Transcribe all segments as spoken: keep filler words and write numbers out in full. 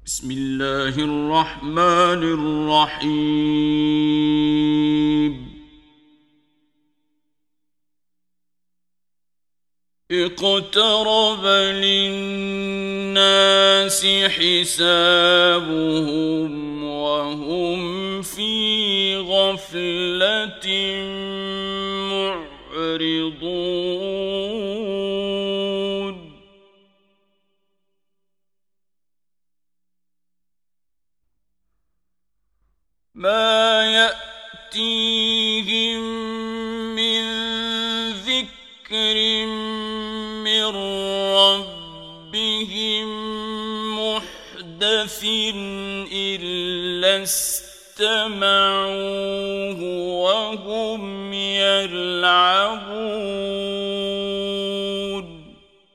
بسم الله الرحمن الرحيم اقترب للناس حسابهم وهم في غفلة معرضون ما يأتيهم من ذكر من ربهم محدث إلا استمعوه وهم يلعبون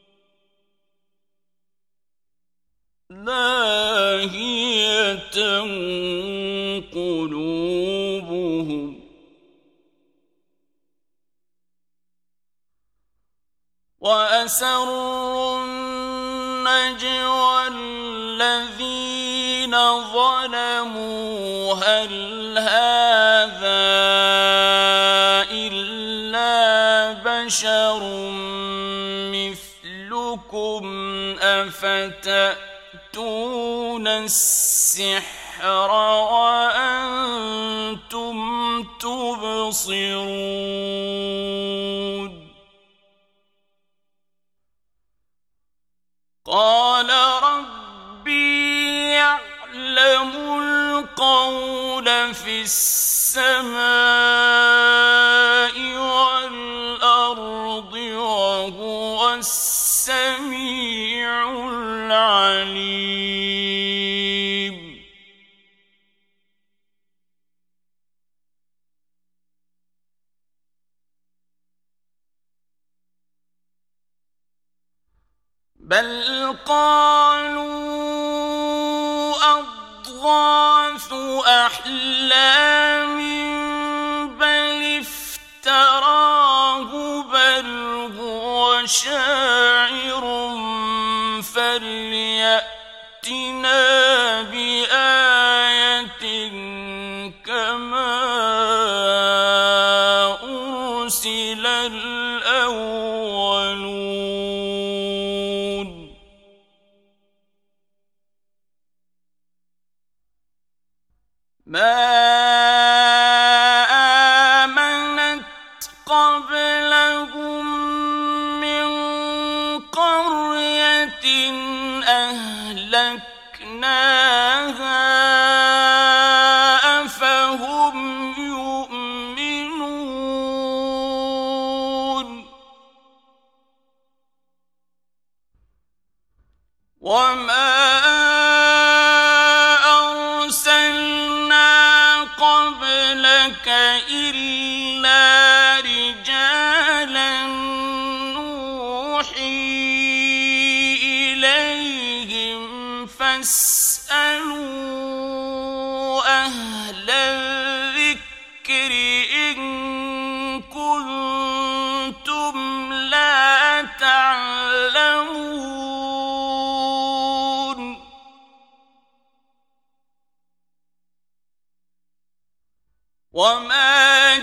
لاهية قلوبهم وأسروا النجوى الذين ظلموا هل هذا إلا بشر مثلكم أفتأتون السحر وأنتم تبصرون قال ربي يعلم القول في السماء والأرض وهو السميع العليم بل قالوا أضغاث أحلام بل افتراه بل هو شاعر فليأتنا بآية كما أرسل الأولون ما آمنت قبلهم من قرية أهلكناها أفهم يؤمنون وما قبلك إلا رجالا نوحي إليهم فاسألوا أهل الذكر إن كنتم لا تعلمون وما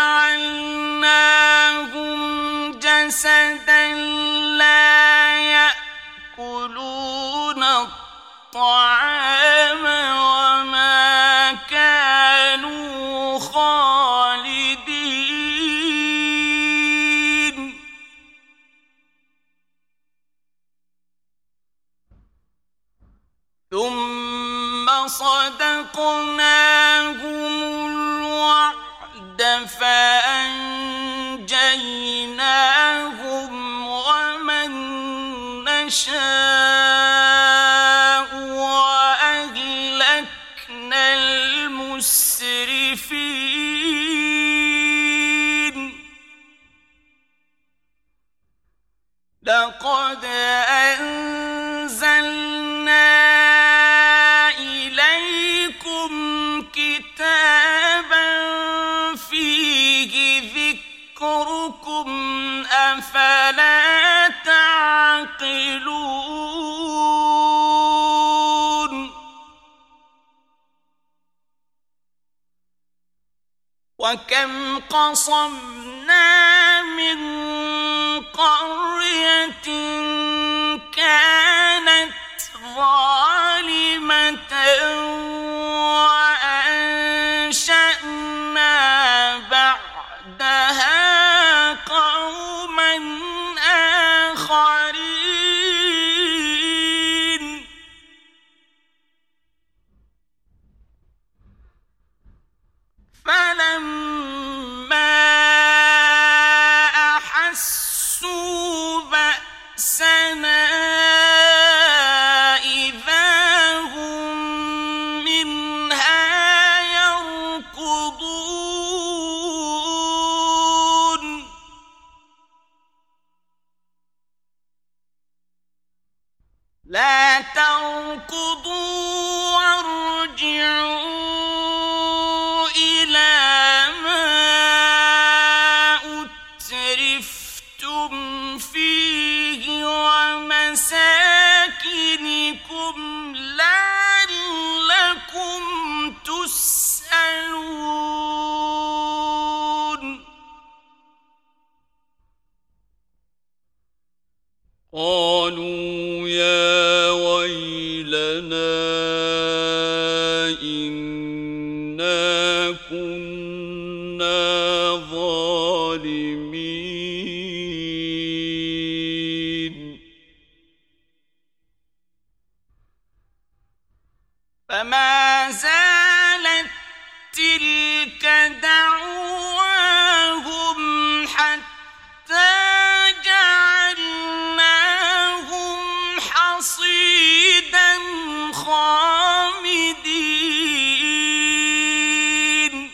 جعلناهم جسدا لا يأكلون الطعام وما كانوا خالدين ثم صدقناهم الوعد فأنجيناهم ومن نشاء وأهلكنا المسرفين لقد أنزلنا إليكم كتابا فيه وكم قصمنا من قرية كانت ظالمة وأنشأنا بعدها قوما آخرين فلما أحسوا بأسنا إذا هم منها يركضون لا تركضوا وارجعوا مساكنكم لعلكم تسألون قالوا يا ويلنا إنا كنا ظالمين فما زالت تلك دعواهم حتى جعلناهم حصيدا خامدين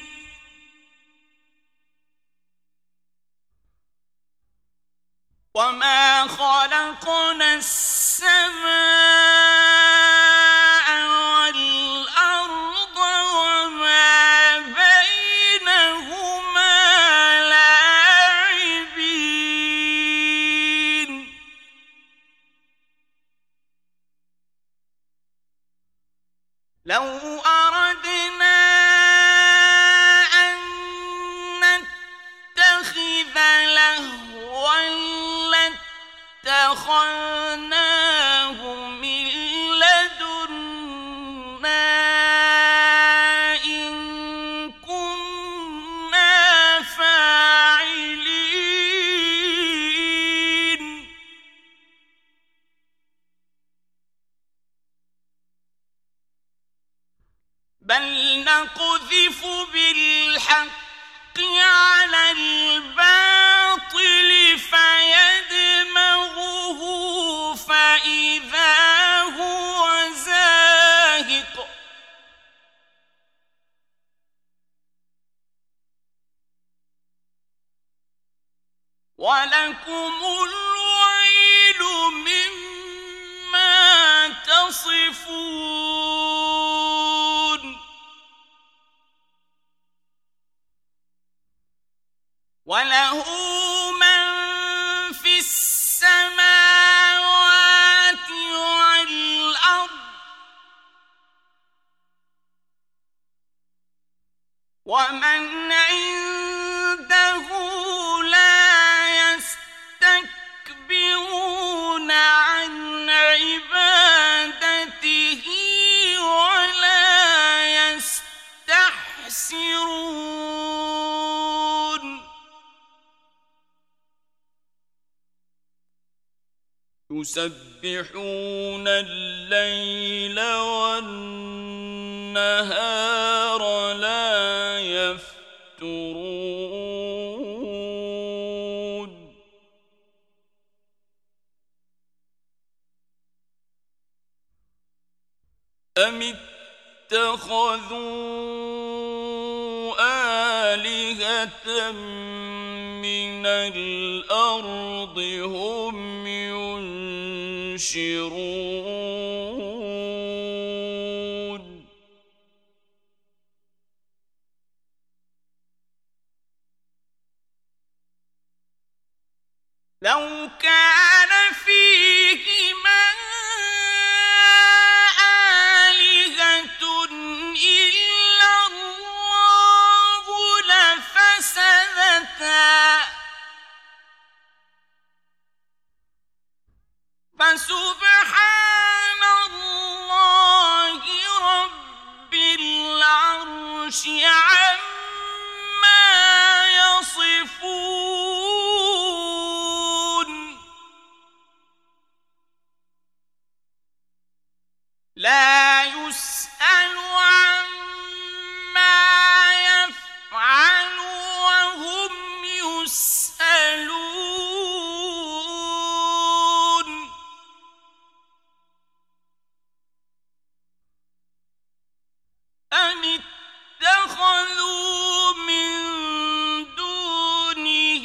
وما خلقنا السماء لو أردنا أن نتخذ لهوا لاتخذناه من لدنا إن كنا فاعلين بل نقذف بالحق على الباطل فيدمغه فإذا هو زاهق ولكم الويل مما تصفون وله من في السماوات والأرض ومن عنده لا يستكبرون عن عبادته ولا يستحسرون يسبحون الليل والنهار لا يفترون أم اتخذوا آلهة من الأرض هم ينشرون لو كان فيهما آلهة إلا الله لفسدتا يسأل عما يفعل وهم يسألون أم اتخذوا من دونه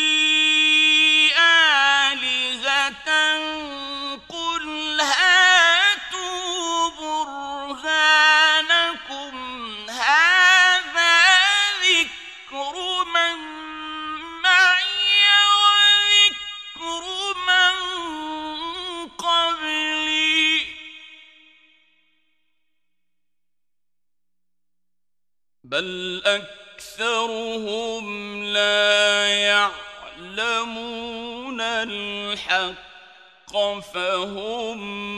آلهة قل هاتوا برهانكم هذا ذكر من معي وذكر من قبلي بل أكثرهم لا يعلمون الحق فهم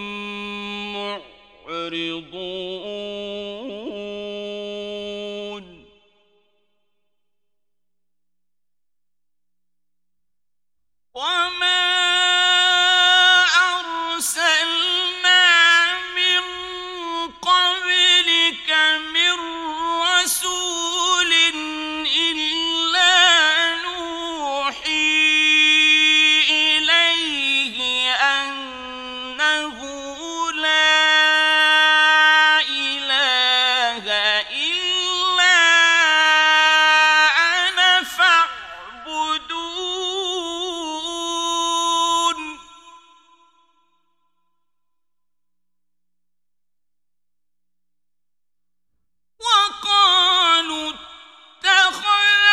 معرضون وما أرسلنا من قبلك من رسول إلا نوحي إليه أنه لا إله إلا أنا فاعبدون وقالوا اتخذ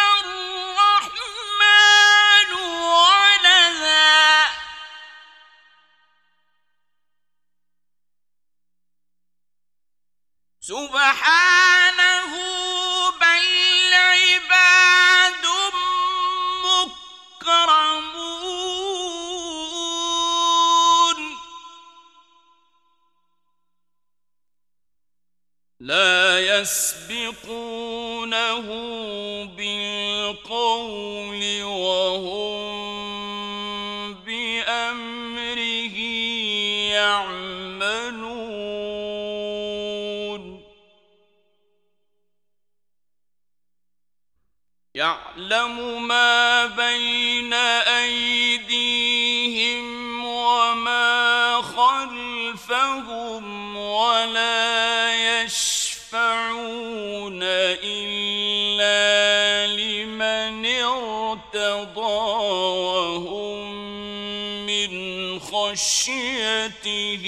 الرحمن ولدا سبحانه بل عباد مكرمون لا يسبقونه بالقول وهم بأمره يعملون يعلم ما بين أيديهم وما خلفهم ولا يشفعون إلا لمن ارتضى وهم من خشيته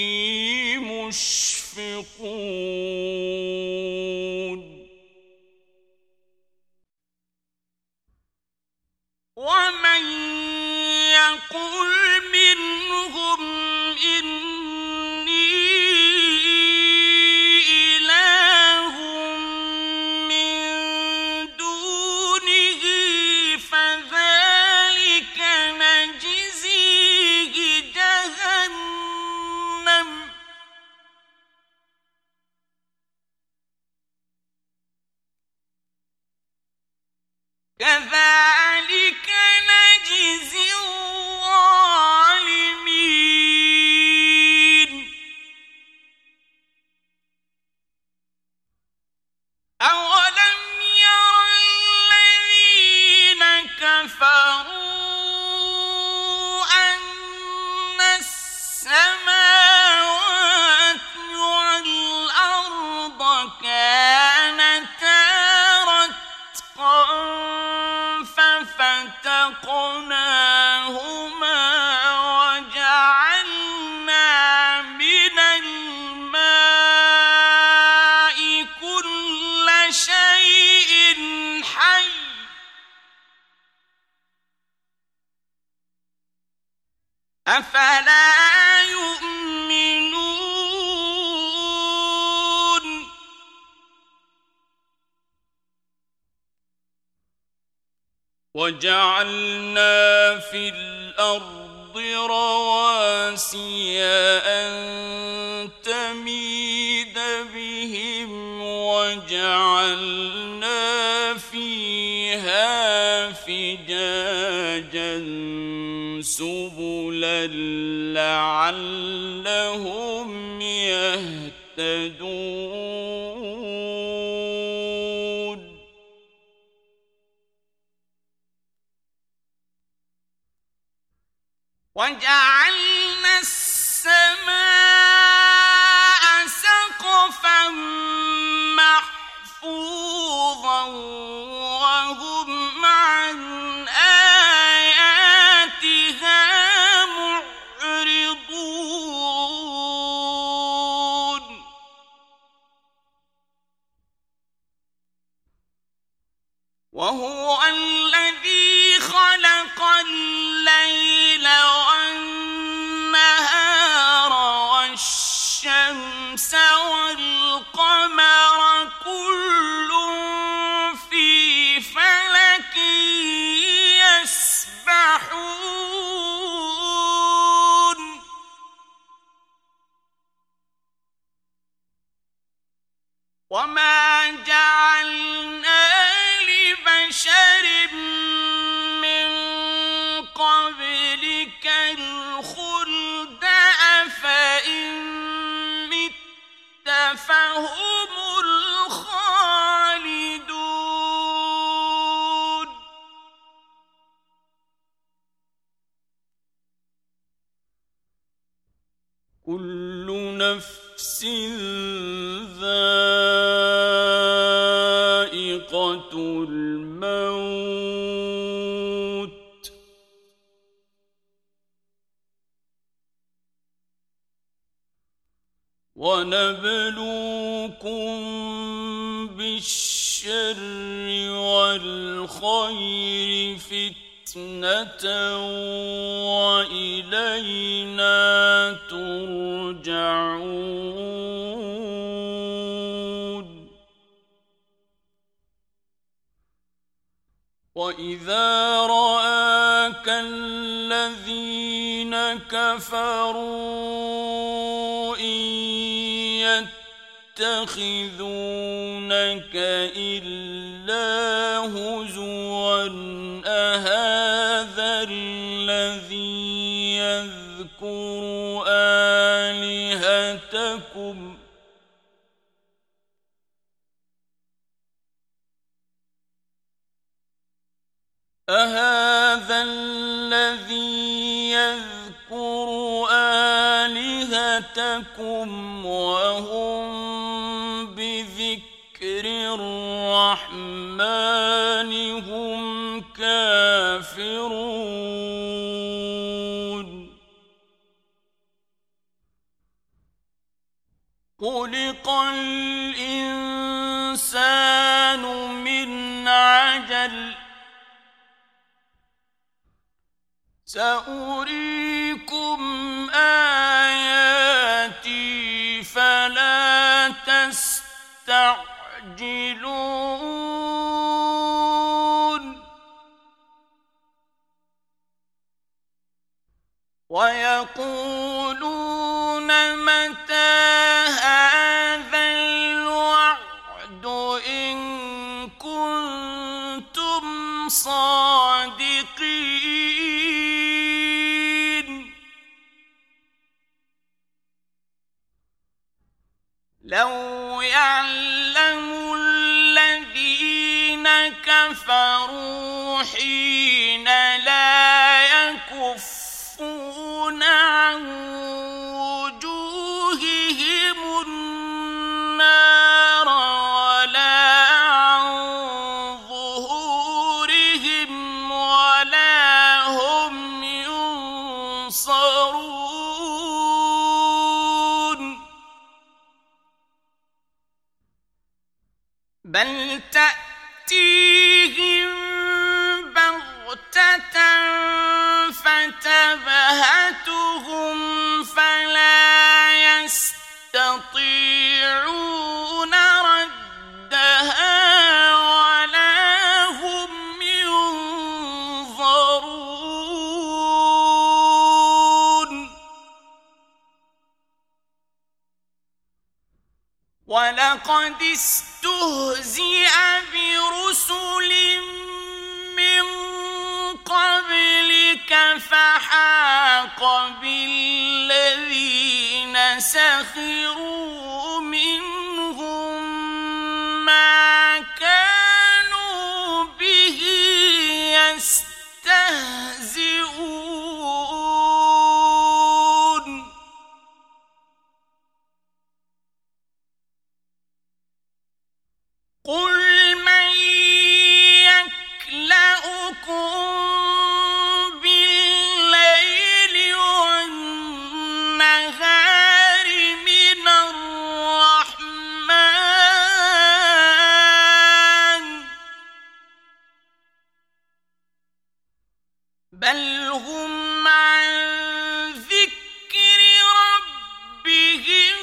مشفقون ومن يقل منهم إني إله من دونه فذلك نجزيه جهنم كذلك نجزي الظالمين أولم ير الذين كفروا أن السماوات والأرض كانتا رتقا ففتقناهما وجعلنا من الماء كل شيء حي أفلا يؤمنون وجعلنا في الأرض رواسي أن تميد بهم وجعلنا فيها فجاجا سبلا لعلهم يهتدون يهتدون وجعلنا السماء سقفا محفوظا وهم عن آياتها معرضون وهو الذي خلق الليل والنهار والشمس والقمر كل في فلك يسبحون وما جعلنا لبشر من قبلك الخلد أفإن مت فهم الخالدون كل نفس ذائقة الموت ونبلوكم بالشر والخير فتنة وإلينا ترجعون وإذا رآك الذين كفروا إن يتخذونك إلا هزوا أهذا الذي يذكر آلهتكم أهذا الذي يذكر آلهتكم وهم بذكر الرحمن هم كافرون خلق الإنسان من عجل سأريكم آياتي فلا تستعجلون ويقولون متى هذا الوعد إن كنتم صادقين لو يعلم الذين كفروا حين لا يكفون عن وجوههم النار ولا عن ظهورهم ولا هم ينصرون بل تأتيهم بغتة فتبهتهم فلا يستطيعون ردها ولا هم ينظرون ولقد استهزئ برسل من قبلك ربك فحاق بالذين سخروا منهم ما كانوا به يستهزئون قل من يكلؤكم بالليل والنهار من الرحمن بل هم عن ذكر ربهم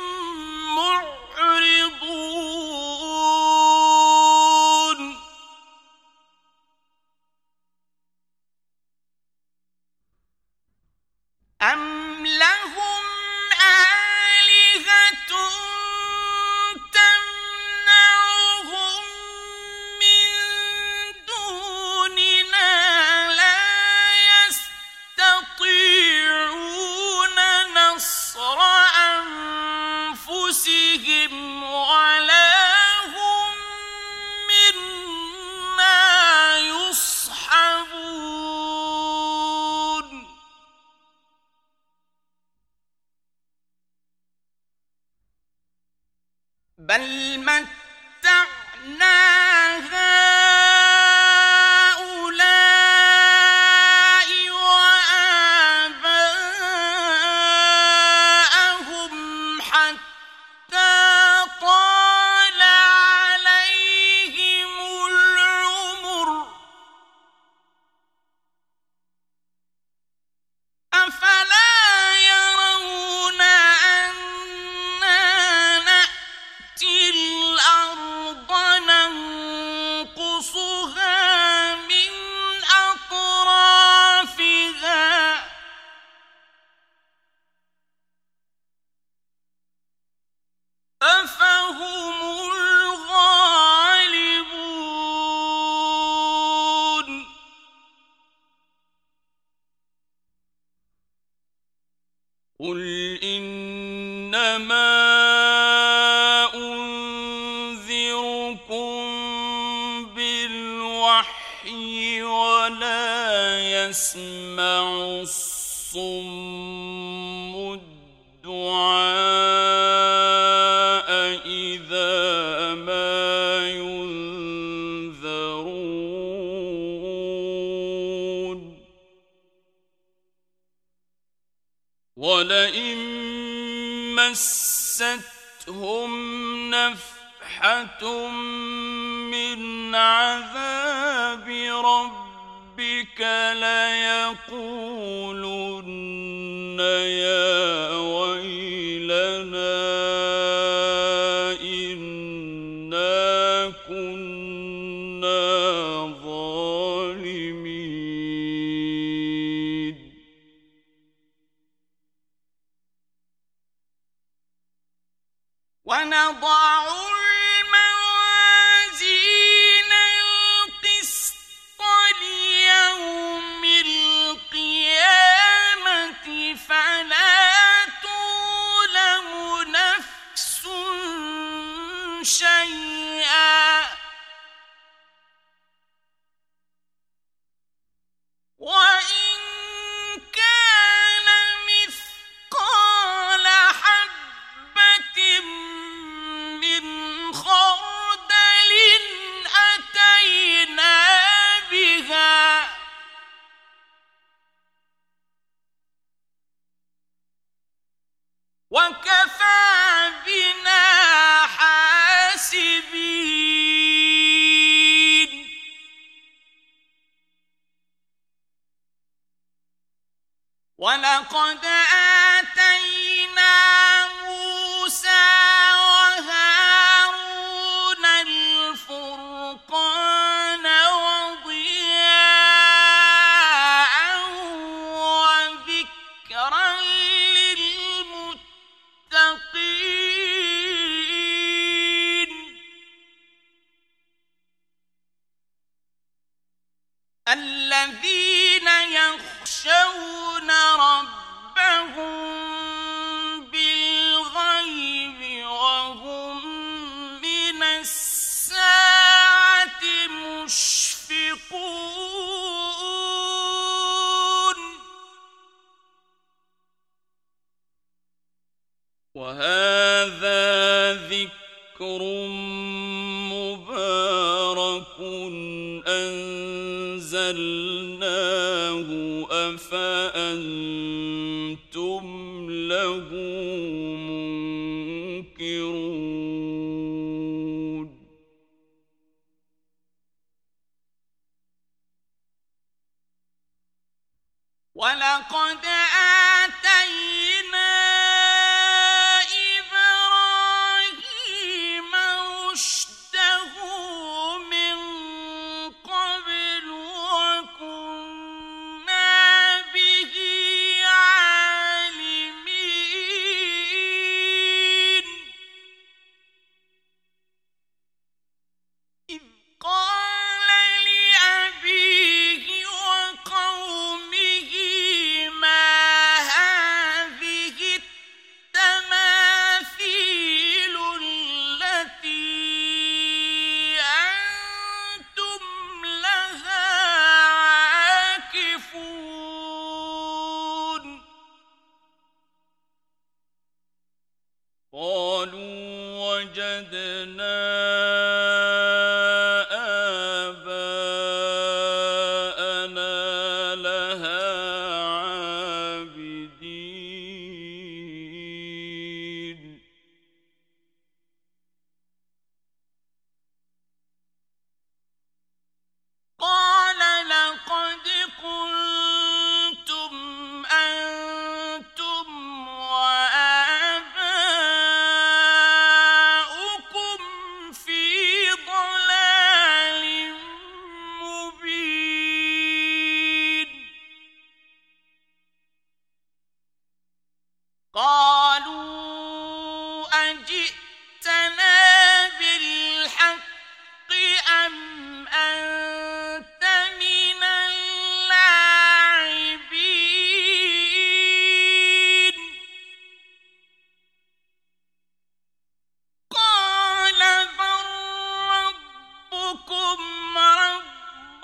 معرضون أم لهم آلهة تمنعهم من دوننا لا يستطيعون نصر أنفسهم ولا هم منا يصحبون بل متعنا هؤلاء وآباءهم حتى طال عليهم العمر أفلا يرون أنا نأتي الأرض ننقصها من أطرافها أفهم الغالبون قل إنما أنذركم بالوحي ولا يسمع الصم الدعاء إذا ما ينذرون ولئن مستهم نفحة من عذاب ربك ليقولن يا ويلنا إنا كنا ظالمين ونضع الموازين القسط ليوم القيامة فلا تظلم نفس شيئا وإن كان مثقال حبة من خردل أتينا بها وكفى بنا حاسبين ولقد آتينا موسى وهارون الفرقان وضياء وذكرا للمتقين الذين يخافون ذكر مبارك أنزلناه أفأنتم له منكرون ولقد آتينا إبراهيم رشده من قبل وكنا به عالمين إذ قال لأبيه وقومه ما هذه التماثيل التي أنتم لها عاكفون قالوا وجدنا آباءنا لها عابدين قال لقد كنتم أنتم وآباؤكم في ضلال مبين قالوا أجئتنا بالحق أم أنت من اللاعبين قال بل ربكم رب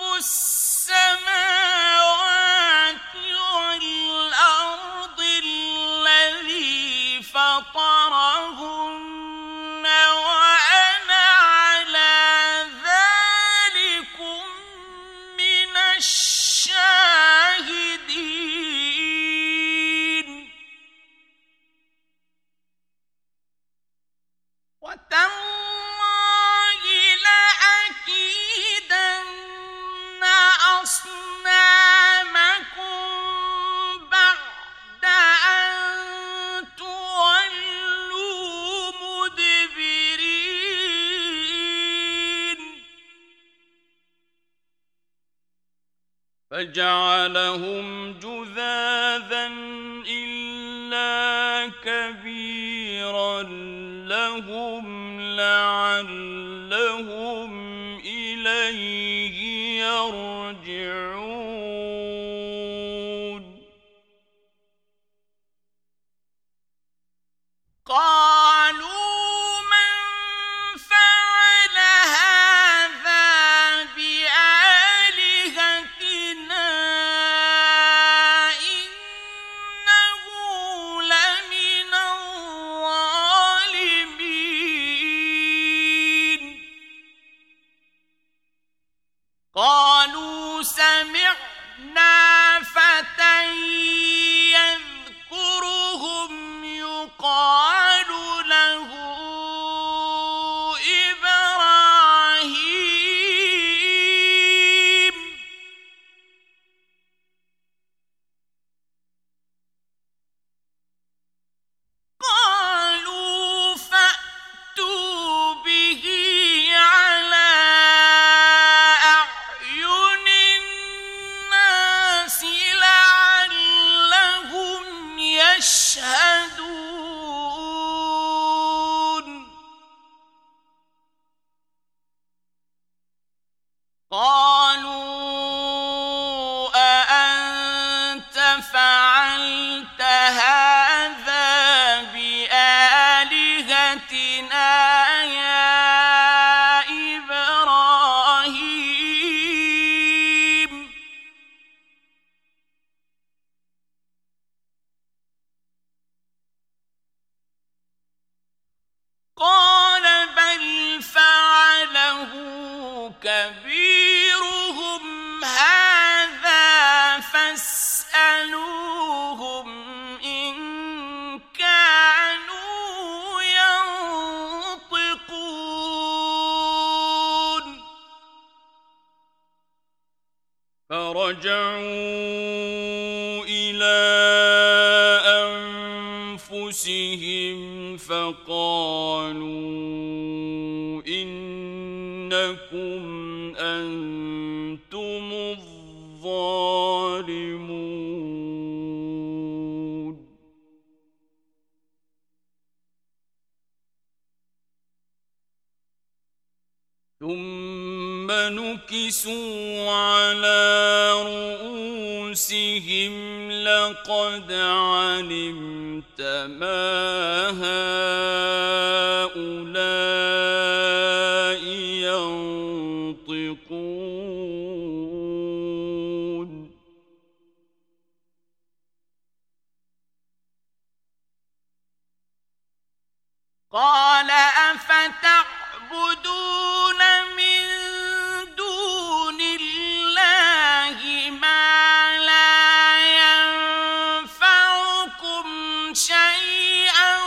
السماوات والأرض الذي فطرهن وأنا على ذلكم من الشاهدين وتالله لأكيدن أصنامكم بعد أن تولوا مدبرين فجعلهم جذاذا إلا كبيرا لهم لعلهم إليه يرجعون قالوا من فعل هذا بآلهتنا إنه لمن الظالمين قالوا سمعنا فتى يذكرهم يقال له إبراهيم قالوا فأتوا به على أعين فرجعوا إلى أنفسهم فقالوا إنكم أنتم الظالمون ثم نكسوا على رؤوسهم لقد علمت ما هؤلاء ينطقون قال أفتعبدون من دون الله ما لا ينفعكم شيئا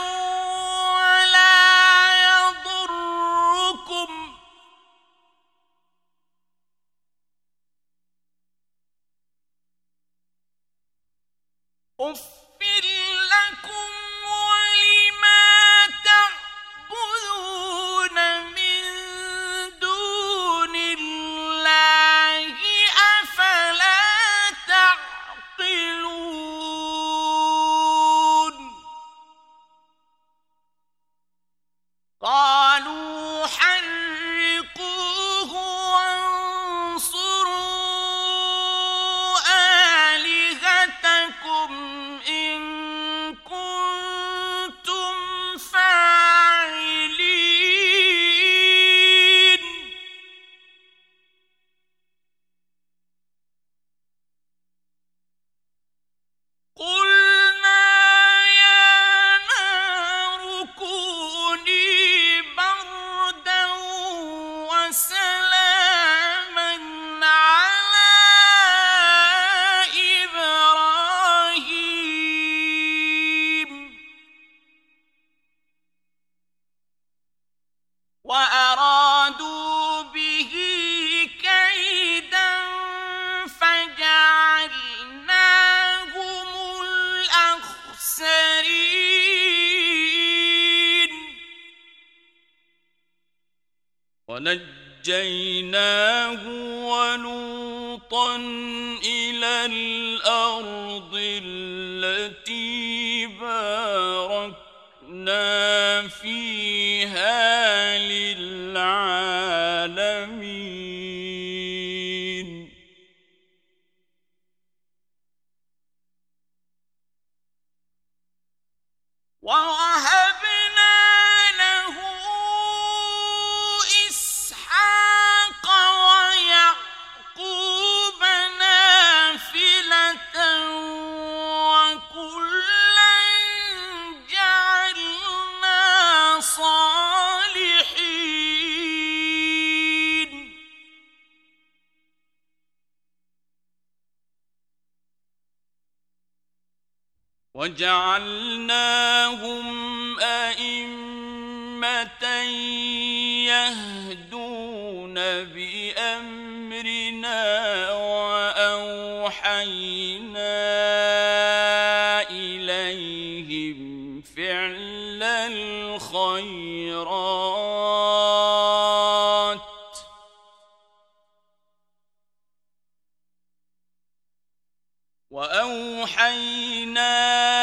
ولا يضركم أُفٍّ لكم ولما تعبدون من دون الله أفلا تعقلون قالوا حرقوه وانصروا آلهتكم إن كنتم فاعلين قلنا يا نار كوني بردا وسلاما على إبراهيم وأرادوا به كيدا فجعلناهم الأخسرين ونجيناه ولوطا إلى الأرض التي باركنا فيها للعالمين ووهبنا له إسحاق ويعقوب نافلة وكلا جعلنا صالحين وجعلناهم أئمة يهدون بأمرنا وأوحينا إليهم فعل الخيرات وأوحينا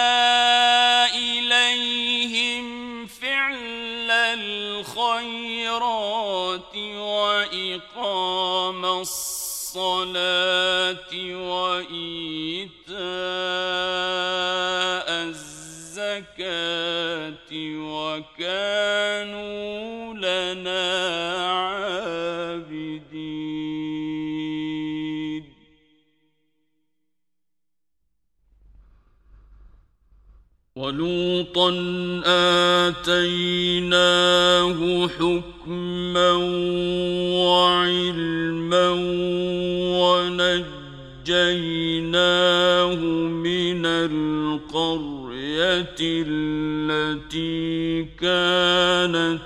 إليهم فعل الخيرات وإقام الصلاة وإيتاء الزكاة وكانوا لنا عابدين ولوطا آتيناه حكما وعلما ونجيناه من القرية التي كانت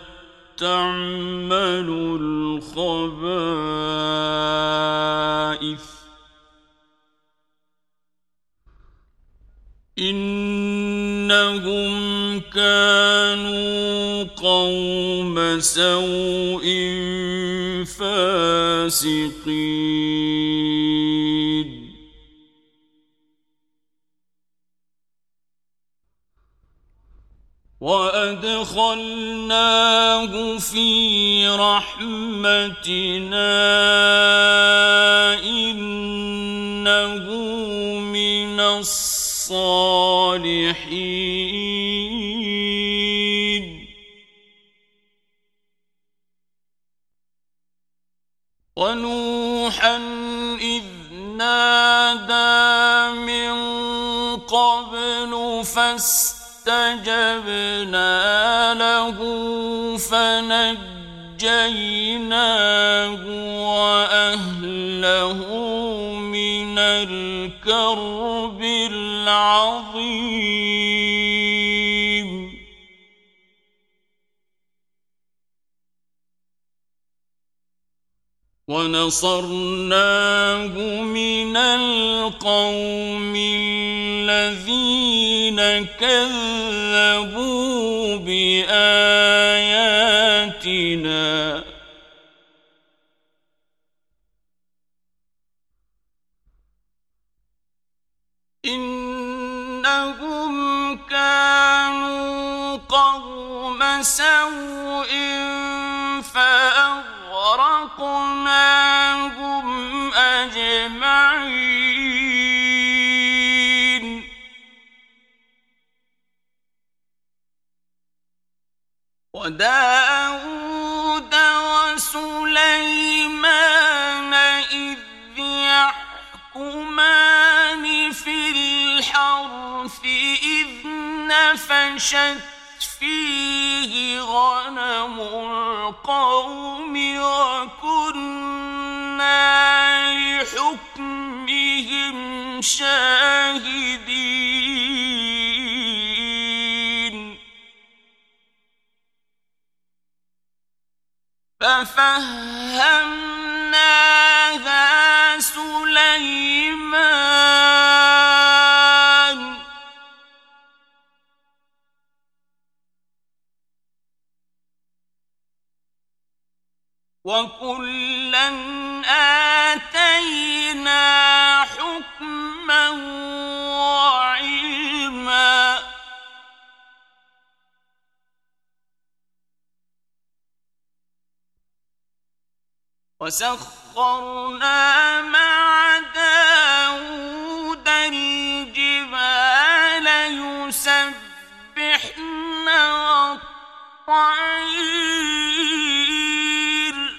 تعمل الخبائث قوم سوء فاسقين وأدخلناه في رحمتنا إنه من الصالحين ونوحا إذ نادى من قبل فاستجبنا له فنجيناه وأهله من الكرب العظيم ونصرناه من القوم الذين كذبوا بآياتنا إنهم كانوا قوم سوء فأغرقناهم أجمعين وداود وسليمان إذ يحكمان في الحرث إذ نفشت فيه غنم القوم وكنا لحكمهم شاهدين ففهمناها سليمان وكلا آتينا حكما وعلما وسخرنا مع داود الجبال يسبحن والطير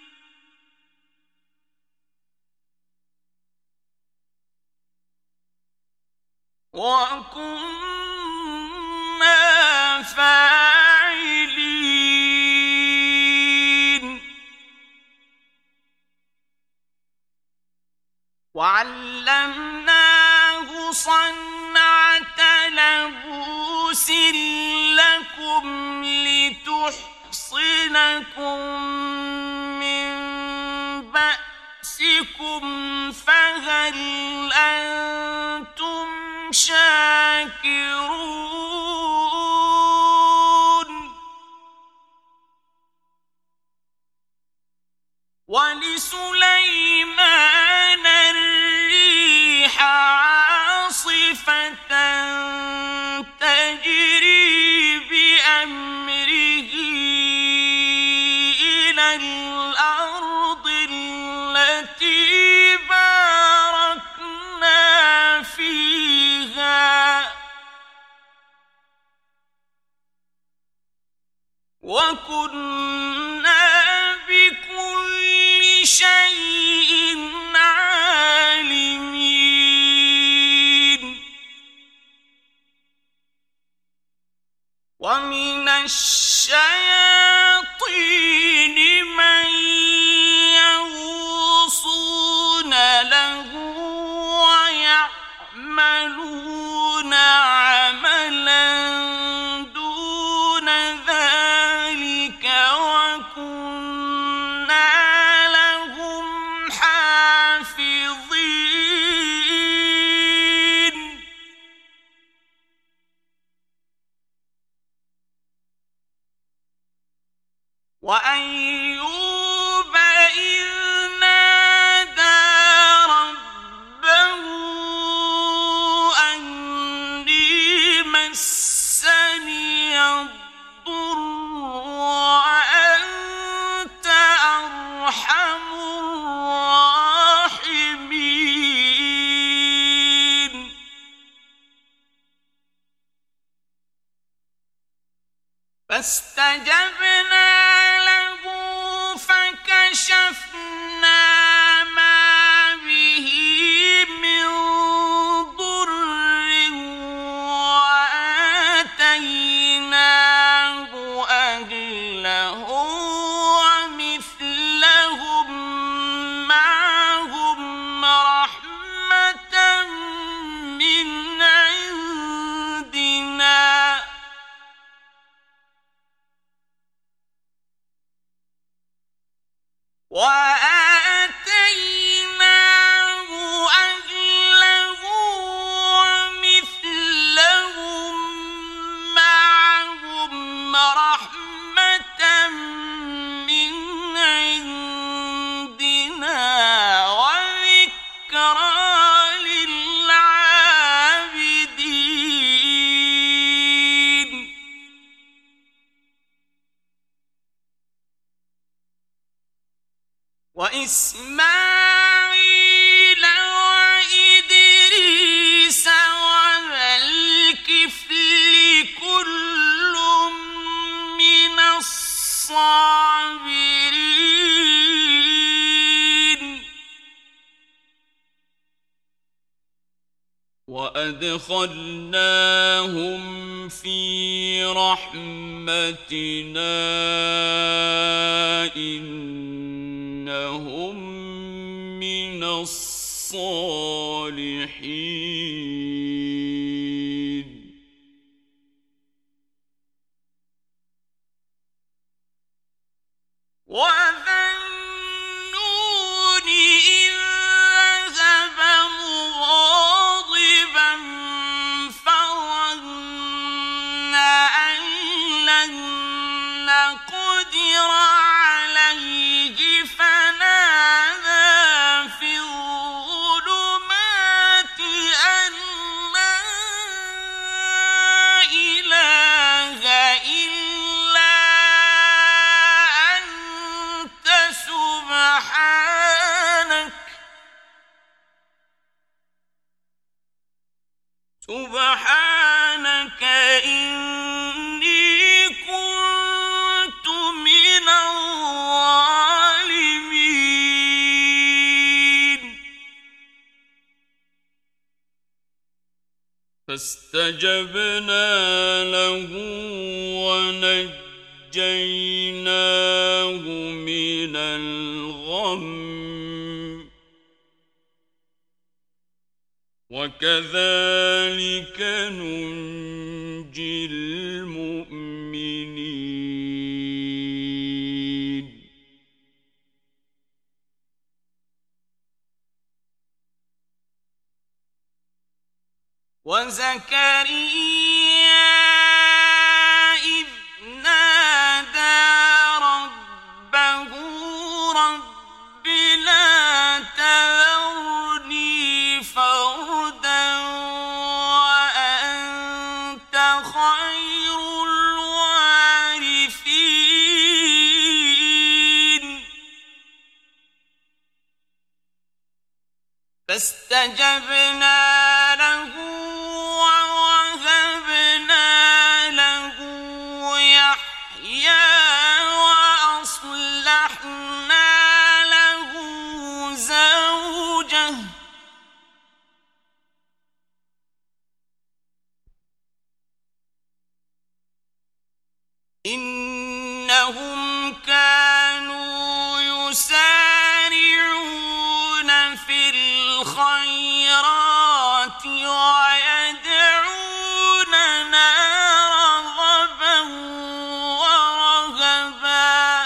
وكنا فاعلين وعلمناه صنعة لبوس لكم لتحصنكم من بأسكم فهل أنتم شاكرون ولسليمان الريح عاصفة تجري بأمره إلى الأرض التي باركنا فيها وكنا بكل شيء عالمين ومن الشياطين من وأيوب إذ نادى ربه أني مسني الضر وأنت أرحم الراحمين فاستجبنا له فكشفنا ما به من ضر وآتيناه أهله ومثلهم معهم رحمة من عندنا وآتيناه أهله ومثلهم معهم رحمة من عندنا وذكرى للعابدين وإسماعيل وإدريس وذا الكفل كل من الصابرين وأدخلناهم في رحمتنا إنهم من الصالحين وذا النون إذ ذهب مغاضبا فظن أن لن نقدر عليه فنادى في الظلمات أن لا إله إلا أنت سبحانك سبحانك إني كنت من الظالمين فاستجبنا له ونجيناه من الغم وكذلك ننجي المؤمنين وزكريا إذ نادى ربه رب لا تذرني فردا وأنت خير الوارثين فاستجبنا له ووهبنا له يحيى وأصلحنا له زوجه إنهم كانوا يسارعون في الخيرات ويدعوننا رغبا ورهبا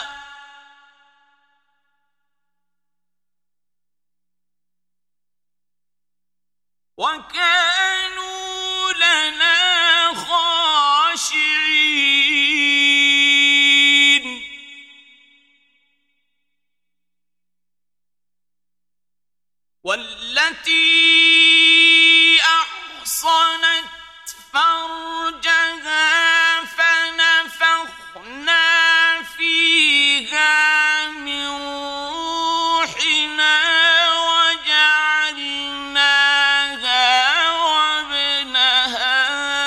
وكانوا لنا خاشعين فيها من روحنا وجعلناها وابنها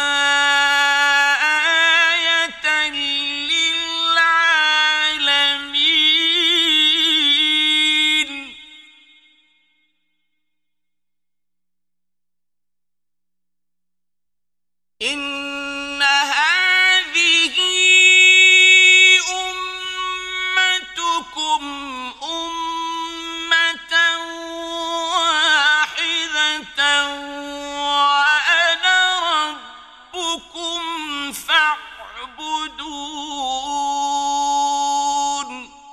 آية للعالمين إن هذه أمتكم أمة واحدة وأنا ربكم فاعبدون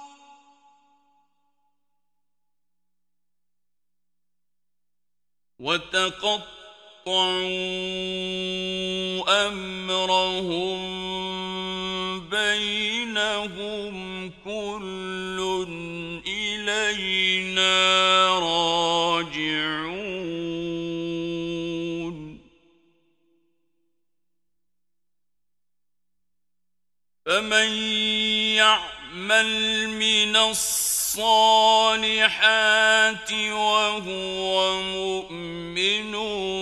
وتقطعوا أمرهم بينهم كل إلينا راجعون فمن يعمل من الصالحات وهو مؤمن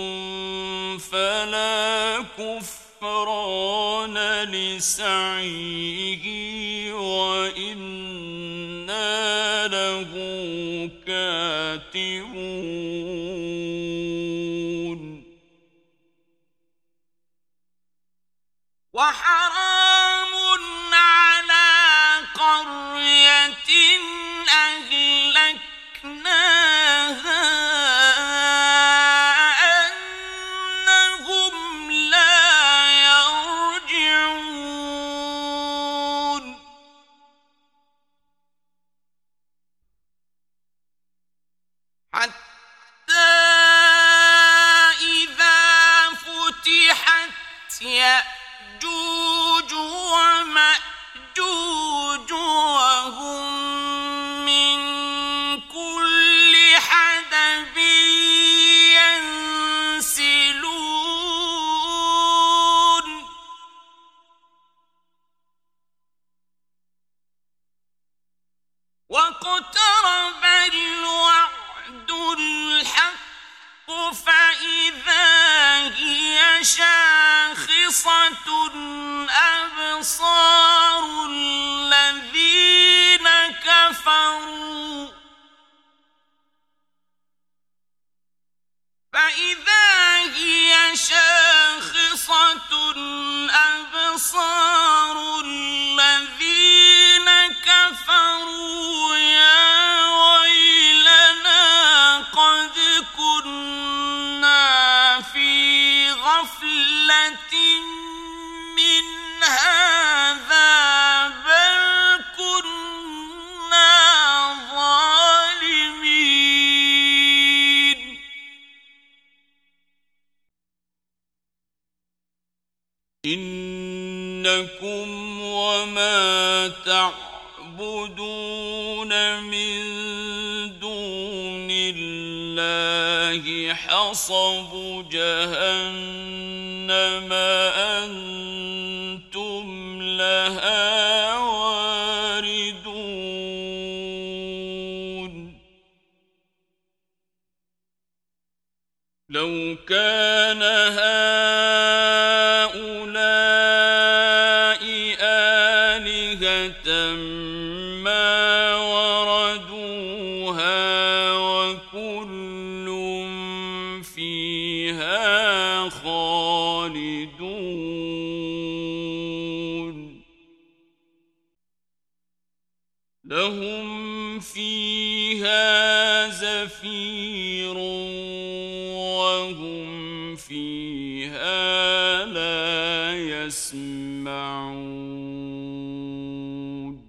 فلا كفران لسعيه وإنا له كاتبون وحرام على قرية أهلكناها أنهم لا يرجعون حتى إذا فتحت يأجوج ومأجوج وهم من كل حدب ينسلون واقترب الوعد الحق فإذا هي شاخصة أبصار الذين كفروا فإذا هي شاخصة أبصار الذين كفروا يا ويلنا قد كنا في غفلة من هذا بل كنا ظالمين إنكم وما تعبدون من دون الله حصب جهنم أنتم لها واردون لو كان هؤلاء آلهة ما وردوها وكل فيها خالدون لهم فيها زفير وهم فيها لا يسمعون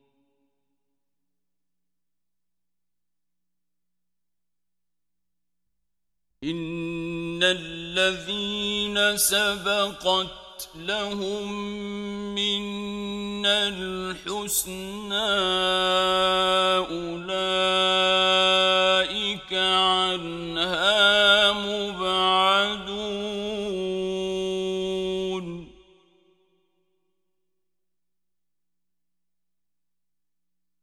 إن الذين سبقت لهم منا الحسنى أولئك عنها مبعدون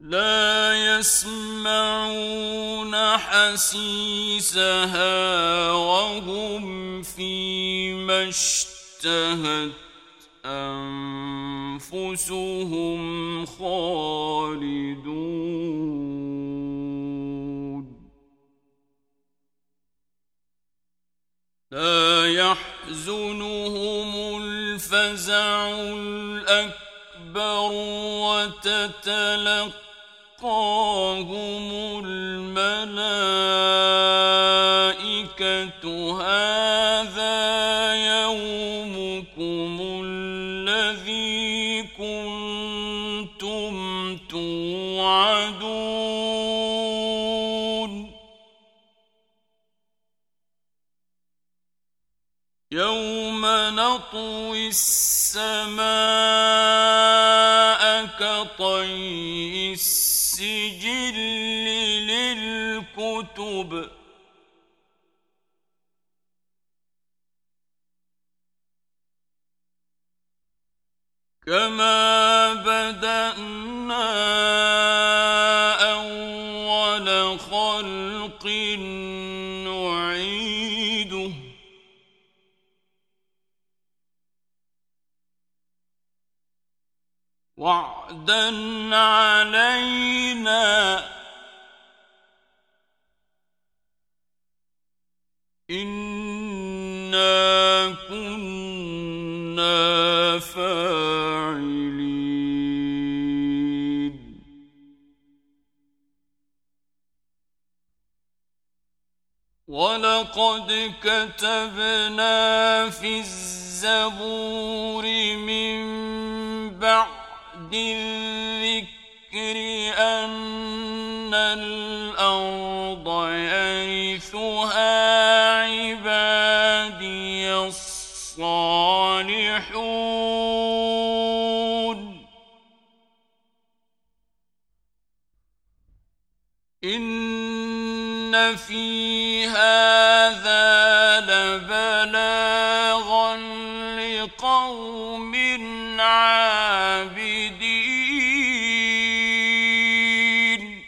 لا يسمعون حسيسها وهم فيما اشتهت أنفسهم خالدون لا يحزنهم الفزع الأكبر وتتلقاهم الملائكة هذا يومكم الذي كنتم توعدون يوم نطوي السماء كطي السجل للكتب كما بدأنا أول خلق نعيده وعدا علينا إنا كنا فاعلين ولقد كتبنا في الزبور من بعد الذكر أن الأرض يرثها عبادي الصالحون إن في هذا لبلاغا لقوم عابدين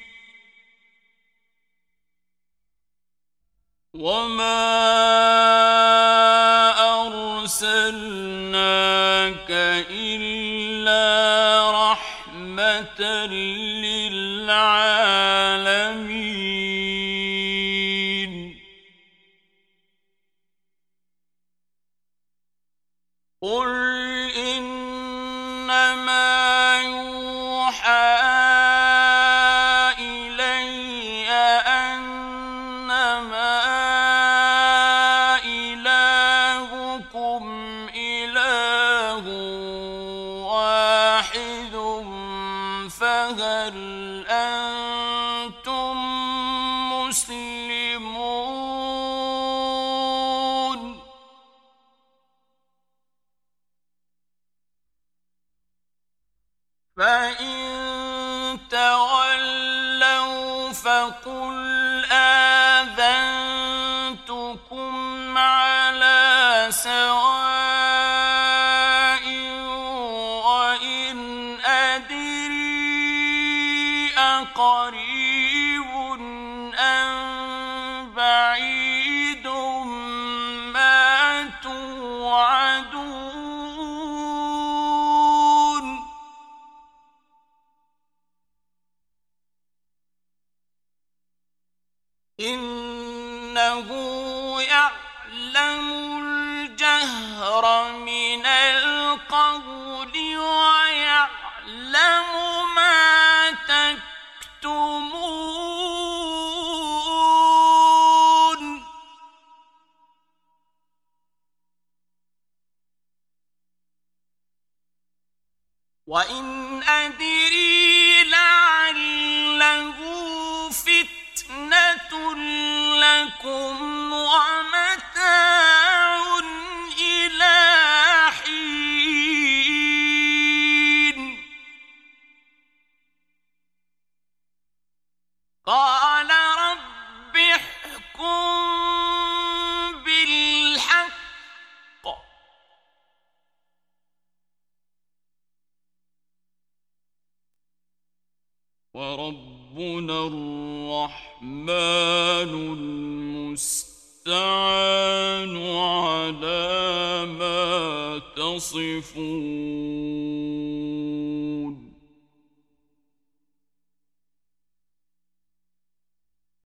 وما أرسلناك إلا رحمة للعالمين قل إنما يوحى إلي أنما إلهكم إله واحد فهل أنتم مسلمون فإن تولوا فقل آذنتكم على سواء وإن أدري أقريب أم بعيد ما توعدون إنه يعلم الجهر من القول ويعلم ما تكتمون وإن أدري لعله فتنة لكم ومتاع إلى حين قال رب احكم بالحق وربنا الرحمن المستعان على ما تصفون.